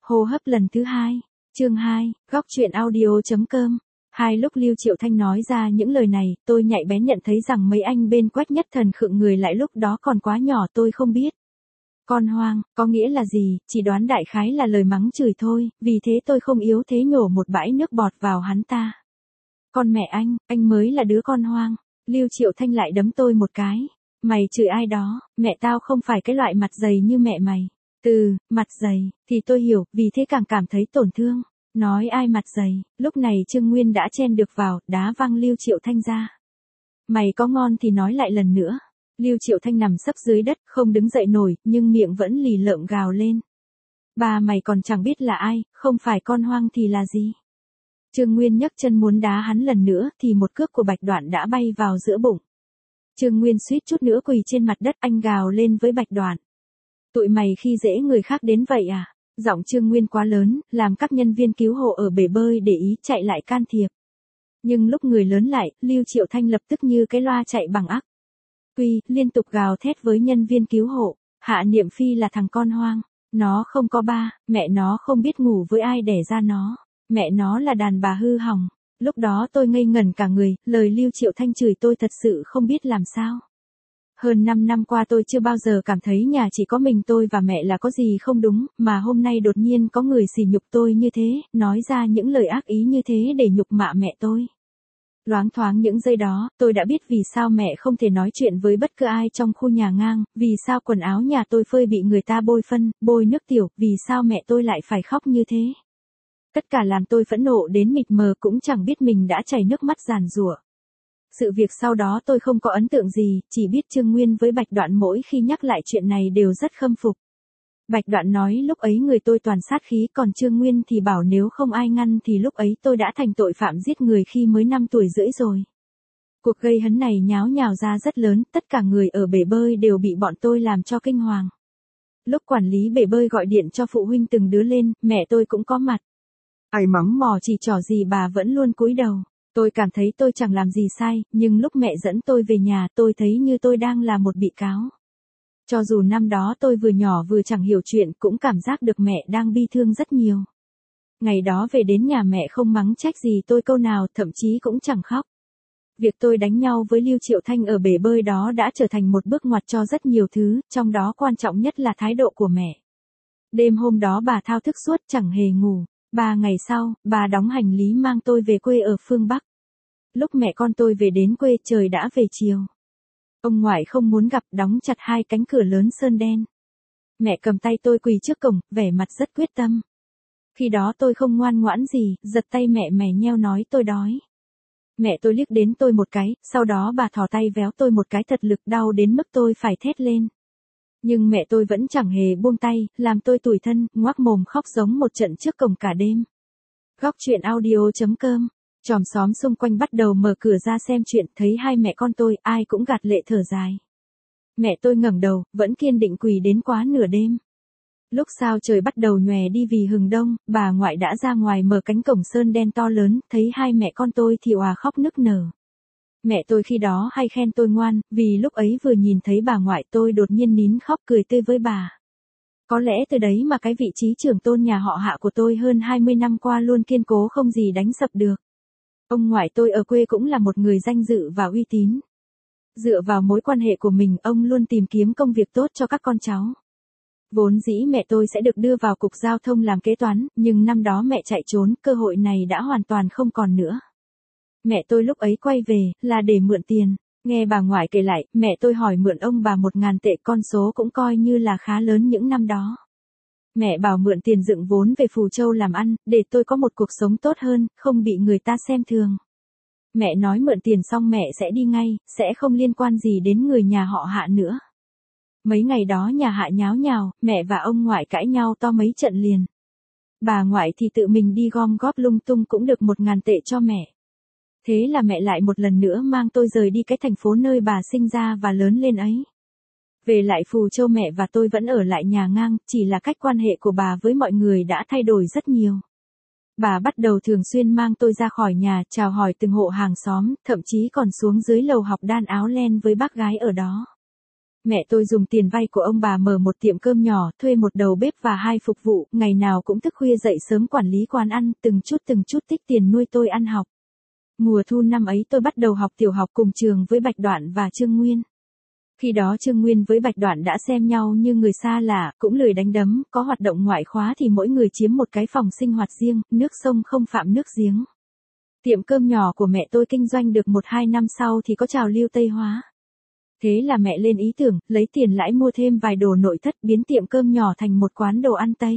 Hô hấp lần thứ 2, chương 2, góc truyện audio.com. Hai lúc Lưu Triệu Thanh nói ra những lời này, tôi nhạy bén nhận thấy rằng mấy anh bên Quách Nhất Thần khựng người lại, lúc đó còn quá nhỏ tôi không biết. Con hoang, có nghĩa là gì, chỉ đoán đại khái là lời mắng chửi thôi, vì thế tôi không yếu thế nhổ một bãi nước bọt vào hắn ta. Con mẹ anh mới là đứa con hoang. Lưu Triệu Thanh lại đấm tôi một cái. Mày chửi ai đó, mẹ tao không phải cái loại mặt dày như mẹ mày. Mặt dày, thì tôi hiểu, vì thế càng cảm thấy tổn thương. Nói ai mặt dày, lúc này Trương Nguyên đã chen được vào, đá văng Lưu Triệu Thanh ra. Mày có ngon thì nói lại lần nữa. Lưu Triệu Thanh nằm sấp dưới đất, không đứng dậy nổi, nhưng miệng vẫn lì lợm gào lên. Bà mày còn chẳng biết là ai, không phải con hoang thì là gì. Trương Nguyên nhấc chân muốn đá hắn lần nữa, thì một cước của Bạch Đoạn đã bay vào giữa bụng. Trương Nguyên suýt chút nữa quỳ trên mặt đất, anh gào lên với Bạch Đoạn. Tụi mày khi dễ người khác đến vậy à? Giọng Trương Nguyên quá lớn, làm các nhân viên cứu hộ ở bể bơi để ý chạy lại can thiệp. Nhưng lúc người lớn lại, Lưu Triệu Thanh lập tức như cái loa chạy bằng ắc quy, liên tục gào thét với nhân viên cứu hộ. Hạ Niệm Phi là thằng con hoang. Nó không có ba, mẹ nó không biết ngủ với ai đẻ ra nó. Mẹ nó là đàn bà hư hỏng. Lúc đó tôi ngây ngẩn cả người, lời Lưu Triệu Thanh chửi tôi thật sự không biết làm sao. Hơn 5 năm qua tôi chưa bao giờ cảm thấy nhà chỉ có mình tôi và mẹ là có gì không đúng, mà hôm nay đột nhiên có người sỉ nhục tôi như thế, nói ra những lời ác ý như thế để nhục mạ mẹ tôi. Loáng thoáng những giây đó, tôi đã biết vì sao mẹ không thể nói chuyện với bất cứ ai trong khu nhà ngang, vì sao quần áo nhà tôi phơi bị người ta bôi phân, bôi nước tiểu, vì sao mẹ tôi lại phải khóc như thế. Tất cả làm tôi phẫn nộ đến mịt mờ, cũng chẳng biết mình đã chảy nước mắt giàn giụa. Sự việc sau đó tôi không có ấn tượng gì, chỉ biết Trương Nguyên với Bạch Đoạn mỗi khi nhắc lại chuyện này đều rất khâm phục. Bạch Đoạn nói lúc ấy người tôi toàn sát khí, còn Trương Nguyên thì bảo nếu không ai ngăn thì lúc ấy tôi đã thành tội phạm giết người khi mới 5 tuổi rưỡi rồi. Cuộc gây hấn này nháo nhào ra rất lớn, tất cả người ở bể bơi đều bị bọn tôi làm cho kinh hoàng. Lúc quản lý bể bơi gọi điện cho phụ huynh từng đứa lên, mẹ tôi cũng có mặt. Ai mắng mò chỉ trỏ gì bà vẫn luôn cúi đầu. Tôi cảm thấy tôi chẳng làm gì sai, nhưng lúc mẹ dẫn tôi về nhà tôi thấy như tôi đang là một bị cáo. Cho dù năm đó tôi vừa nhỏ vừa chẳng hiểu chuyện, cũng cảm giác được mẹ đang bi thương rất nhiều. Ngày đó về đến nhà mẹ không mắng trách gì tôi câu nào, thậm chí cũng chẳng khóc. Việc tôi đánh nhau với Lưu Triệu Thanh ở bể bơi đó đã trở thành một bước ngoặt cho rất nhiều thứ, trong đó quan trọng nhất là thái độ của mẹ. Đêm hôm đó bà thao thức suốt chẳng hề ngủ. 3 ngày sau, bà đóng hành lý mang tôi về quê ở phương Bắc. Lúc mẹ con tôi về đến quê trời đã về chiều. Ông ngoại không muốn gặp, đóng chặt 2 cánh cửa lớn sơn đen. Mẹ cầm tay tôi quỳ trước cổng, vẻ mặt rất quyết tâm. Khi đó tôi không ngoan ngoãn gì, giật tay mẹ mè nheo nói tôi đói. Mẹ tôi liếc đến tôi một cái, sau đó bà thò tay véo tôi một cái thật lực, đau đến mức tôi phải thét lên. Nhưng mẹ tôi vẫn chẳng hề buông tay, làm tôi tủi thân, ngoác mồm khóc giống một trận trước cổng cả đêm. Góc truyện audio.com. Chòm xóm xung quanh bắt đầu mở cửa ra xem chuyện, thấy hai mẹ con tôi, ai cũng gạt lệ thở dài. Mẹ tôi ngẩng đầu, vẫn kiên định quỳ đến quá nửa đêm. Lúc sao trời bắt đầu nhòe đi vì hừng đông, bà ngoại đã ra ngoài mở cánh cổng sơn đen to lớn, thấy hai mẹ con tôi thì òa khóc nức nở. Mẹ tôi khi đó hay khen tôi ngoan, vì lúc ấy vừa nhìn thấy bà ngoại tôi đột nhiên nín khóc cười tươi với bà. Có lẽ từ đấy mà cái vị trí trưởng tôn nhà họ Hạ của tôi hơn 20 năm qua luôn kiên cố không gì đánh sập được. Ông ngoại tôi ở quê cũng là một người danh dự và uy tín. Dựa vào mối quan hệ của mình, ông luôn tìm kiếm công việc tốt cho các con cháu. Vốn dĩ mẹ tôi sẽ được đưa vào cục giao thông làm kế toán, nhưng năm đó mẹ chạy trốn, cơ hội này đã hoàn toàn không còn nữa. Mẹ tôi lúc ấy quay về, là để mượn tiền. Nghe bà ngoại kể lại, mẹ tôi hỏi mượn ông bà 1.000 tệ, con số cũng coi như là khá lớn những năm đó. Mẹ bảo mượn tiền dựng vốn về Phù Châu làm ăn, để tôi có một cuộc sống tốt hơn, không bị người ta xem thường. Mẹ nói mượn tiền xong mẹ sẽ đi ngay, sẽ không liên quan gì đến người nhà họ Hạ nữa. Mấy ngày đó nhà Hạ nháo nhào, mẹ và ông ngoại cãi nhau to mấy trận liền. Bà ngoại thì tự mình đi gom góp lung tung cũng được 1.000 tệ cho mẹ. Thế là mẹ lại một lần nữa mang tôi rời đi cái thành phố nơi bà sinh ra và lớn lên ấy. Về lại Phù Châu mẹ và tôi vẫn ở lại nhà ngang, chỉ là cách quan hệ của bà với mọi người đã thay đổi rất nhiều. Bà bắt đầu thường xuyên mang tôi ra khỏi nhà, chào hỏi từng hộ hàng xóm, thậm chí còn xuống dưới lầu học đan áo len với bác gái ở đó. Mẹ tôi dùng tiền vay của ông bà mở một tiệm cơm nhỏ, thuê một đầu bếp và 2 phục vụ, ngày nào cũng thức khuya dậy sớm quản lý quán ăn, từng chút tích tiền nuôi tôi ăn học. Mùa thu năm ấy tôi bắt đầu học tiểu học cùng trường với Bạch Đoạn và Trương Nguyên. Khi đó Trương Nguyên với Bạch Đoạn đã xem nhau như người xa lạ, cũng lười đánh đấm, có hoạt động ngoại khóa thì mỗi người chiếm một cái phòng sinh hoạt riêng, nước sông không phạm nước giếng. Tiệm cơm nhỏ của mẹ tôi kinh doanh được 1-2 năm sau thì có trào lưu Tây hóa. Thế là mẹ lên ý tưởng, lấy tiền lãi mua thêm vài đồ nội thất, biến tiệm cơm nhỏ thành một quán đồ ăn Tây.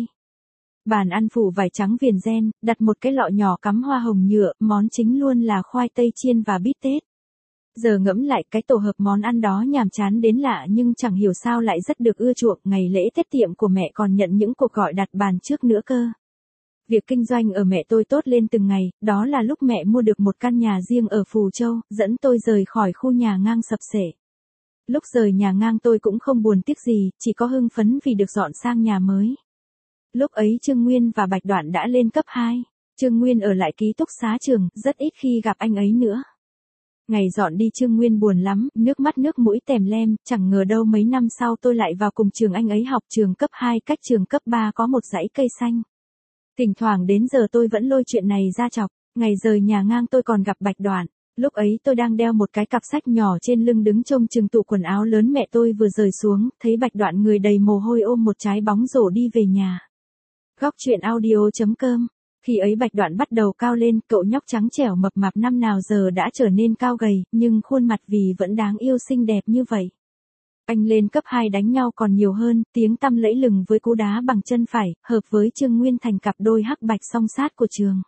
Bàn ăn phủ vải trắng viền ren, đặt một cái lọ nhỏ cắm hoa hồng nhựa, món chính luôn là khoai tây chiên và bít tết. Giờ ngẫm lại cái tổ hợp món ăn đó nhàm chán đến lạ nhưng chẳng hiểu sao lại rất được ưa chuộng, ngày lễ Tết tiệm của mẹ còn nhận những cuộc gọi đặt bàn trước nữa cơ. Việc kinh doanh ở mẹ tôi tốt lên từng ngày, đó là lúc mẹ mua được một căn nhà riêng ở Phù Châu, dẫn tôi rời khỏi khu nhà ngang sập xệ. Lúc rời nhà ngang tôi cũng không buồn tiếc gì, chỉ có hưng phấn vì được dọn sang nhà mới. Lúc ấy Trương Nguyên và Bạch Đoạn đã lên cấp 2. Trương Nguyên ở lại ký túc xá trường, rất ít khi gặp anh ấy nữa. Ngày dọn đi Trương Nguyên buồn lắm, nước mắt nước mũi tèm lem, chẳng ngờ đâu mấy năm sau tôi lại vào cùng trường anh ấy học, trường cấp 2 cách trường cấp 3 có một dãy cây xanh. Thỉnh thoảng đến giờ tôi vẫn lôi chuyện này ra chọc, ngày rời nhà ngang tôi còn gặp Bạch Đoạn. Lúc ấy tôi đang đeo một cái cặp sách nhỏ trên lưng đứng trông chừng tủ quần áo lớn mẹ tôi vừa rời xuống, thấy Bạch Đoạn người đầy mồ hôi ôm một trái bóng rổ đi về nhà. Góc truyện audio.com. Khi ấy Bạch Đoạn bắt đầu cao lên, cậu nhóc trắng trẻo mập mạp năm nào giờ đã trở nên cao gầy, nhưng khuôn mặt vì vẫn đáng yêu xinh đẹp như vậy. Anh lên cấp 2 đánh nhau còn nhiều hơn, tiếng tăm lẫy lừng với cú đá bằng chân phải, hợp với Trương Nguyên thành cặp đôi hắc bạch song sát của trường.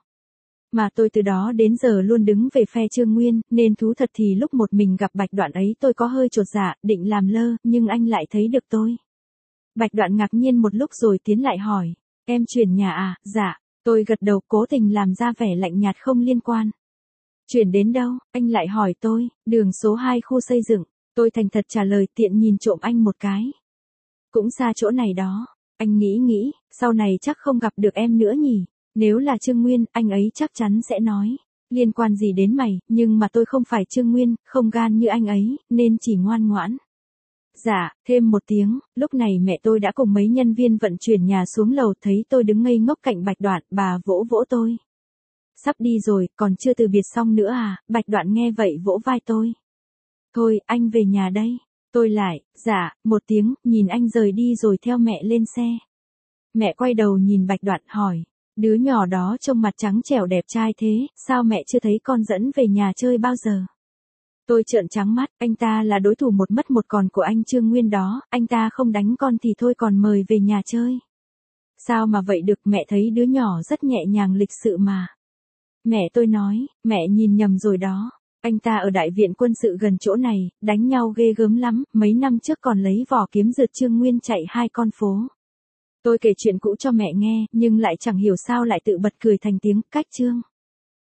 Mà tôi từ đó đến giờ luôn đứng về phe Trương Nguyên, nên thú thật thì lúc một mình gặp Bạch Đoạn ấy tôi có hơi chột dạ, định làm lơ, nhưng anh lại thấy được tôi. Bạch Đoạn ngạc nhiên một lúc rồi tiến lại hỏi, em chuyển nhà à? Dạ. Tôi gật đầu cố tình làm ra vẻ lạnh nhạt không liên quan. Chuyển đến đâu? Anh lại hỏi tôi, đường số 2 khu xây dựng. Tôi thành thật trả lời tiện nhìn trộm anh một cái. Cũng xa chỗ này đó. Anh nghĩ, sau này chắc không gặp được em nữa nhỉ. Nếu là Trương Nguyên, anh ấy chắc chắn sẽ nói. Liên quan gì đến mày, nhưng mà tôi không phải Trương Nguyên, không gan như anh ấy, nên chỉ ngoan ngoãn. Dạ, thêm một tiếng, lúc này mẹ tôi đã cùng mấy nhân viên vận chuyển nhà xuống lầu, thấy tôi đứng ngây ngốc cạnh Bạch Đoạn, bà vỗ vỗ tôi. Sắp đi rồi, còn chưa từ biệt xong nữa à? Bạch Đoạn nghe vậy vỗ vai tôi. Thôi, anh về nhà đây. Tôi lại, dạ, một tiếng, nhìn anh rời đi rồi theo mẹ lên xe. Mẹ quay đầu nhìn Bạch Đoạn hỏi, đứa nhỏ đó trông mặt trắng trẻo đẹp trai thế, sao mẹ chưa thấy con dẫn về nhà chơi bao giờ? Tôi trợn trắng mắt, anh ta là đối thủ một mất một còn của anh Trương Nguyên đó, anh ta không đánh con thì thôi còn mời về nhà chơi. Sao mà vậy được, mẹ thấy đứa nhỏ rất nhẹ nhàng lịch sự mà. Mẹ tôi nói, mẹ nhìn nhầm rồi đó, anh ta ở đại viện quân sự gần chỗ này, đánh nhau ghê gớm lắm, mấy năm trước còn lấy vỏ kiếm rượt Trương Nguyên chạy 2 con phố. Tôi kể chuyện cũ cho mẹ nghe, nhưng lại chẳng hiểu sao lại tự bật cười thành tiếng, cách Trương.